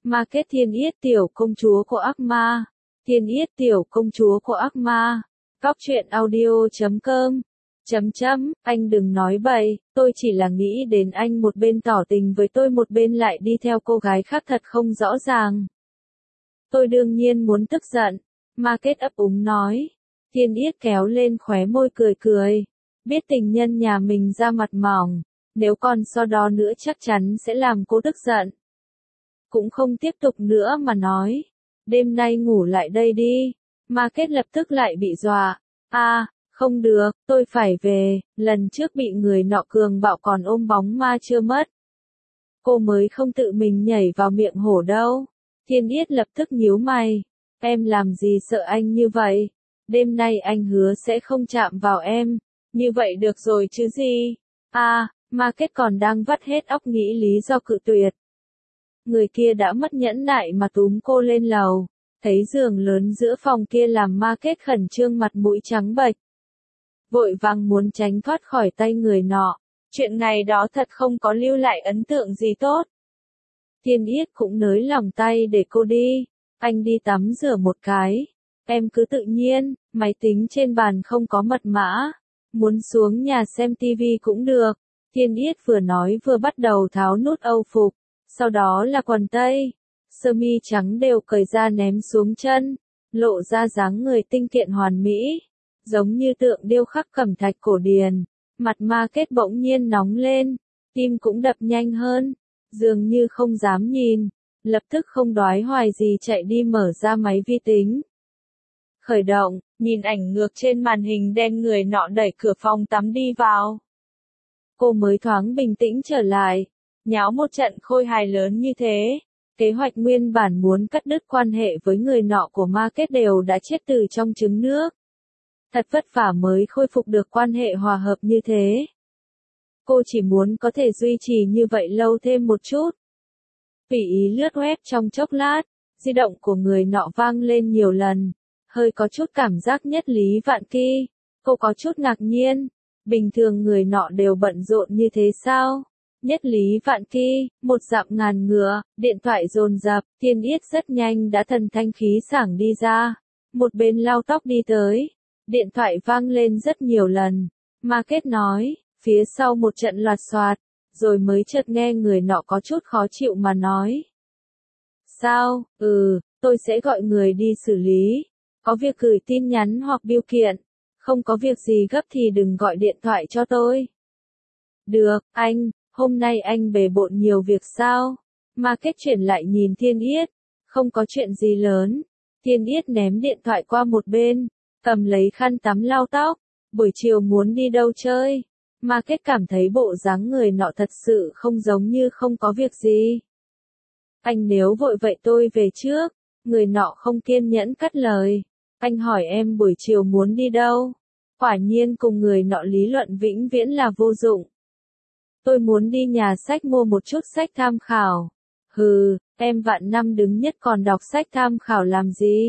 Market Thiên Yết tiểu công chúa của ác ma. Thiên Yết tiểu công chúa của ác ma. Cóc truyện audio.com. Anh đừng nói bậy, tôi chỉ là nghĩ đến anh một bên tỏ tình với tôi một bên lại đi theo cô gái khác thật không rõ ràng. Tôi đương nhiên muốn tức giận. Market ấp úng nói. Thiên Yết kéo lên khóe môi cười cười. Biết tình nhân nhà mình ra mặt mỏng, nếu còn so đo nữa chắc chắn sẽ làm cô tức giận. Cũng không tiếp tục nữa mà nói. Đêm nay ngủ lại đây đi. Market lập tức lại bị dọa. Không được, tôi phải về, lần trước bị người nọ cường bạo còn ôm bóng ma chưa mất. Cô mới không tự mình nhảy vào miệng hổ đâu. Thiên Yết lập tức nhíu mày. Em làm gì sợ anh như vậy? Đêm nay anh hứa sẽ không chạm vào em. Như vậy được rồi chứ gì? Market còn đang vắt hết óc nghĩ lý do cự tuyệt. Người kia đã mất nhẫn nại mà túm cô lên lầu. Thấy giường lớn giữa phòng kia làm Market khẩn trương mặt mũi trắng bệch. Vội vàng muốn tránh thoát khỏi tay người nọ. Chuyện ngày đó thật không có lưu lại ấn tượng gì tốt. Thiên Yết cũng nới lòng tay để cô đi. Anh đi tắm rửa một cái. Em cứ tự nhiên, máy tính trên bàn không có mật mã. Muốn xuống nhà xem tivi cũng được. Thiên Yết vừa nói vừa bắt đầu tháo nút âu phục. Sau đó là quần tây. Sơ mi trắng đều cởi ra ném xuống chân. Lộ ra dáng người tinh kiện hoàn mỹ. Giống như tượng điêu khắc cẩm thạch cổ điển. Mặt Market bỗng nhiên nóng lên. Tim cũng đập nhanh hơn. Dường như không dám nhìn. Lập tức không đoái hoài gì chạy đi mở ra máy vi tính. Khởi động, nhìn ảnh ngược trên màn hình đen người nọ đẩy cửa phòng tắm đi vào. Cô mới thoáng bình tĩnh trở lại. Nháo một trận khôi hài lớn như thế. Kế hoạch nguyên bản muốn cắt đứt quan hệ với người nọ của Market đều đã chết từ trong trứng nước. Thật vất vả mới khôi phục được quan hệ hòa hợp như thế. Cô chỉ muốn có thể duy trì như vậy lâu thêm một chút. Tùy ý lướt web trong chốc lát, di động của người nọ vang lên nhiều lần. Hơi có chút cảm giác nhất lý vạn ki. Cô có chút ngạc nhiên. Bình thường người nọ đều bận rộn như thế sao? Nhất lý vạn ki, một dặm ngàn ngựa, điện thoại dồn dập, Thiên Yết rất nhanh đã thần thanh khí sảng đi ra. Một bên lau tóc đi tới. Điện thoại vang lên rất nhiều lần. Market nói, phía sau một trận loạt soạt, rồi mới chợt nghe người nọ có chút khó chịu mà nói. Sao, tôi sẽ gọi người đi xử lý. Có việc gửi tin nhắn hoặc bưu kiện. Không có việc gì gấp thì đừng gọi điện thoại cho tôi. Được, anh, hôm nay anh bề bộn nhiều việc sao? Market chuyển lại nhìn Thiên Yết. Không có chuyện gì lớn. Thiên Yết ném điện thoại qua một bên. Cầm lấy khăn tắm lau tóc. Buổi chiều muốn đi đâu chơi? Market cảm thấy bộ dáng người nọ thật sự không giống như không có việc gì. Anh nếu vội vậy tôi về trước. Người nọ không kiên nhẫn cắt lời. Anh hỏi em buổi chiều muốn đi đâu? Quả nhiên cùng người nọ lý luận vĩnh viễn là vô dụng. Tôi muốn đi nhà sách mua một chút sách tham khảo. Em vạn năm đứng nhất còn đọc sách tham khảo làm gì?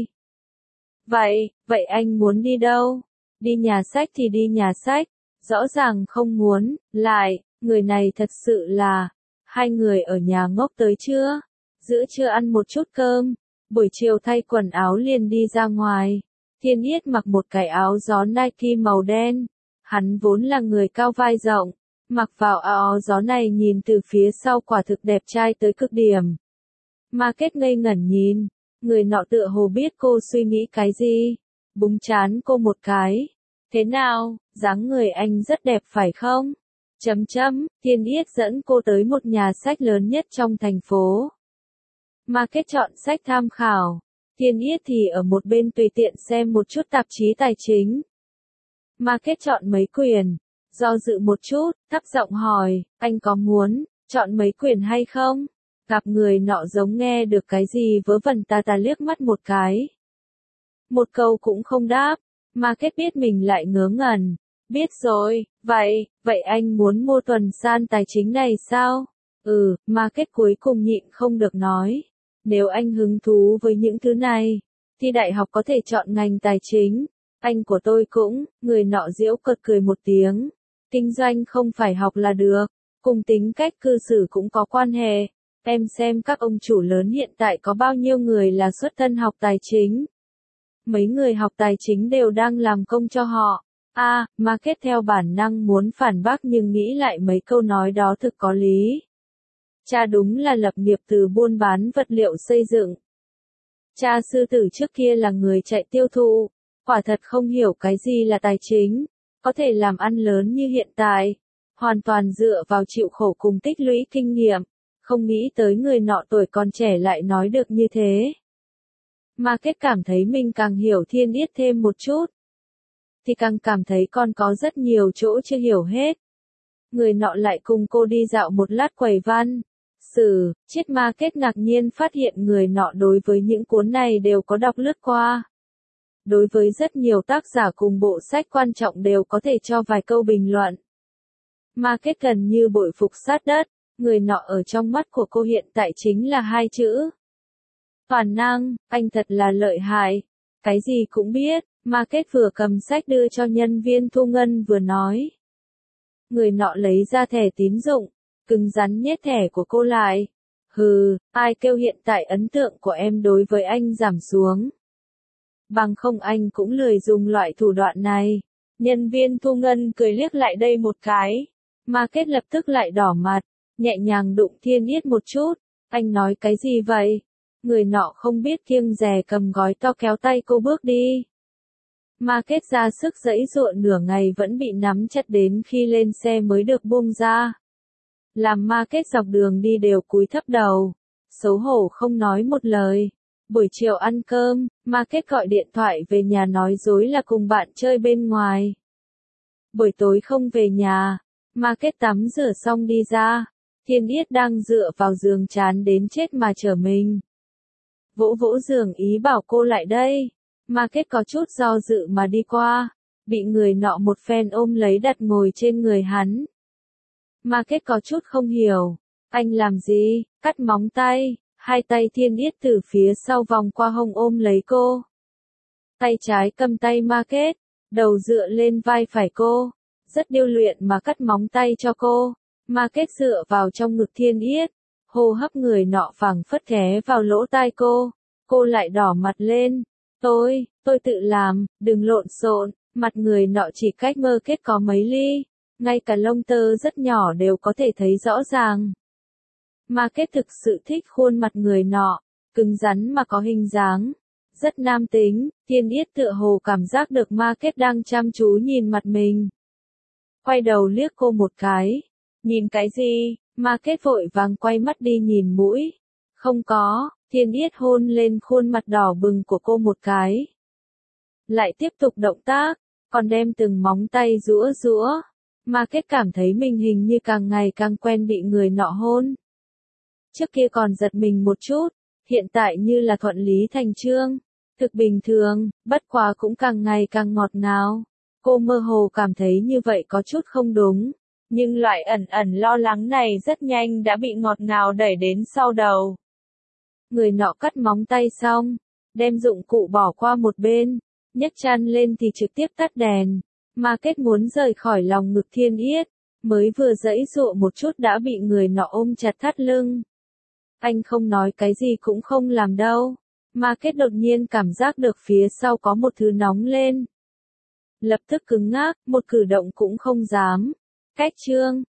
Vậy anh muốn đi đâu? Đi nhà sách thì đi nhà sách. Rõ ràng không muốn, người này thật sự là, hai người ở nhà ngốc tới chưa? Giữa trưa ăn một chút cơm, buổi chiều thay quần áo liền đi ra ngoài. Thiên Yết mặc một cái áo gió Nike màu đen. Hắn vốn là người cao vai rộng, mặc vào áo gió này nhìn từ phía sau quả thực đẹp trai tới cực điểm. Market ngây ngẩn nhìn, người nọ tựa hồ biết cô suy nghĩ cái gì, búng trán cô một cái. Thế nào, dáng người anh rất đẹp phải không? Thiên Yết dẫn cô tới một nhà sách lớn nhất trong thành phố. Market chọn sách tham khảo. Thiên Yết thì ở một bên tùy tiện xem một chút tạp chí tài chính. Market chọn mấy quyển. Do dự một chút, thấp giọng hỏi, anh có muốn chọn mấy quyển hay không? Gặp người nọ giống nghe được cái gì vớ vẩn ta liếc mắt một cái. Một câu cũng không đáp. Market biết mình lại ngớ ngẩn. Biết rồi, vậy anh muốn mua tuần san tài chính này sao? Market cuối cùng nhịn không được nói. Nếu anh hứng thú với những thứ này, thì đại học có thể chọn ngành tài chính. Anh của tôi cũng, người nọ giễu cợt cười một tiếng. Kinh doanh không phải học là được, cùng tính cách cư xử cũng có quan hệ. Em xem các ông chủ lớn hiện tại có bao nhiêu người là xuất thân học tài chính. Mấy người học tài chính đều đang làm công cho họ. Market theo bản năng muốn phản bác nhưng nghĩ lại mấy câu nói đó thực có lý. Cha đúng là lập nghiệp từ buôn bán vật liệu xây dựng. Cha sư tử trước kia là người chạy tiêu thụ, quả thật không hiểu cái gì là tài chính, có thể làm ăn lớn như hiện tại, hoàn toàn dựa vào chịu khổ cùng tích lũy kinh nghiệm, không nghĩ tới người nọ tuổi còn trẻ lại nói được như thế. Market cảm thấy mình càng hiểu Thiên Yết thêm một chút, thì càng cảm thấy con có rất nhiều chỗ chưa hiểu hết. Người nọ lại cùng cô đi dạo một lát quầy văn sử, triết Market ngạc nhiên phát hiện người nọ đối với những cuốn này đều có đọc lướt qua. Đối với rất nhiều tác giả cùng bộ sách quan trọng đều có thể cho vài câu bình luận. Market gần như bội phục sát đất, người nọ ở trong mắt của cô hiện tại chính là hai chữ. Toàn năng, anh thật là lợi hại, cái gì cũng biết. Market vừa cầm sách đưa cho nhân viên thu ngân vừa nói. Người nọ lấy ra thẻ tín dụng, cứng rắn nhét thẻ của cô lại. Hừ, ai kêu hiện tại ấn tượng của em đối với anh giảm xuống. Bằng không anh cũng lười dùng loại thủ đoạn này. Nhân viên thu ngân cười liếc lại đây một cái. Market lập tức lại đỏ mặt, nhẹ nhàng đụng Thiên Yết một chút. Anh nói cái gì vậy? Người nọ không biết kiêng dè cầm gói to kéo tay cô bước đi. Market ra sức giãy giụa nửa ngày vẫn bị nắm chặt đến khi lên xe mới được buông ra. Làm Market dọc đường đi đều cúi thấp đầu, xấu hổ không nói một lời. Buổi chiều ăn cơm, Market gọi điện thoại về nhà nói dối là cùng bạn chơi bên ngoài. Buổi tối không về nhà, Market tắm rửa xong đi ra, Thiên Yết đang dựa vào giường chán đến chết mà trở mình. Vỗ vỗ giường ý bảo cô lại đây. Market có chút do dự mà đi qua, bị người nọ một phen ôm lấy đặt ngồi trên người hắn. Market có chút không hiểu, anh làm gì, cắt móng tay, hai tay Thiên Yết từ phía sau vòng qua hông ôm lấy cô. Tay trái cầm tay Market, đầu dựa lên vai phải cô, rất điêu luyện mà cắt móng tay cho cô. Market dựa vào trong ngực Thiên Yết, hô hấp người nọ phảng phất ghé vào lỗ tai cô lại đỏ mặt lên. Tôi tự làm, đừng lộn xộn, mặt người nọ chỉ cách Market có mấy ly, ngay cả lông tơ rất nhỏ đều có thể thấy rõ ràng. Market thực sự thích khuôn mặt người nọ, cứng rắn mà có hình dáng, rất nam tính. Thiên Yết tựa hồ cảm giác được Market đang chăm chú nhìn mặt mình. Quay đầu liếc cô một cái, nhìn cái gì? Market vội vàng quay mắt đi nhìn mũi. Không có. Thiên Yết hôn lên khuôn mặt đỏ bừng của cô một cái. Lại tiếp tục động tác, còn đem từng móng tay rũa rũa. Market cảm thấy mình hình như càng ngày càng quen bị người nọ hôn. Trước kia còn giật mình một chút, hiện tại như là thuận lý thành chương. Thực bình thường, bất quá cũng càng ngày càng ngọt ngào. Cô mơ hồ cảm thấy như vậy có chút không đúng. Nhưng loại ẩn ẩn lo lắng này rất nhanh đã bị ngọt ngào đẩy đến sau đầu. Người nọ cắt móng tay xong, đem dụng cụ bỏ qua một bên, nhấc chăn lên thì trực tiếp tắt đèn. Market muốn rời khỏi lòng ngực Thiên Yết, mới vừa giãy giụa một chút đã bị người nọ ôm chặt thắt lưng. Anh không nói cái gì cũng không làm đâu. Market đột nhiên cảm giác được phía sau có một thứ nóng lên. Lập tức cứng ngắc, một cử động cũng không dám. Cách chương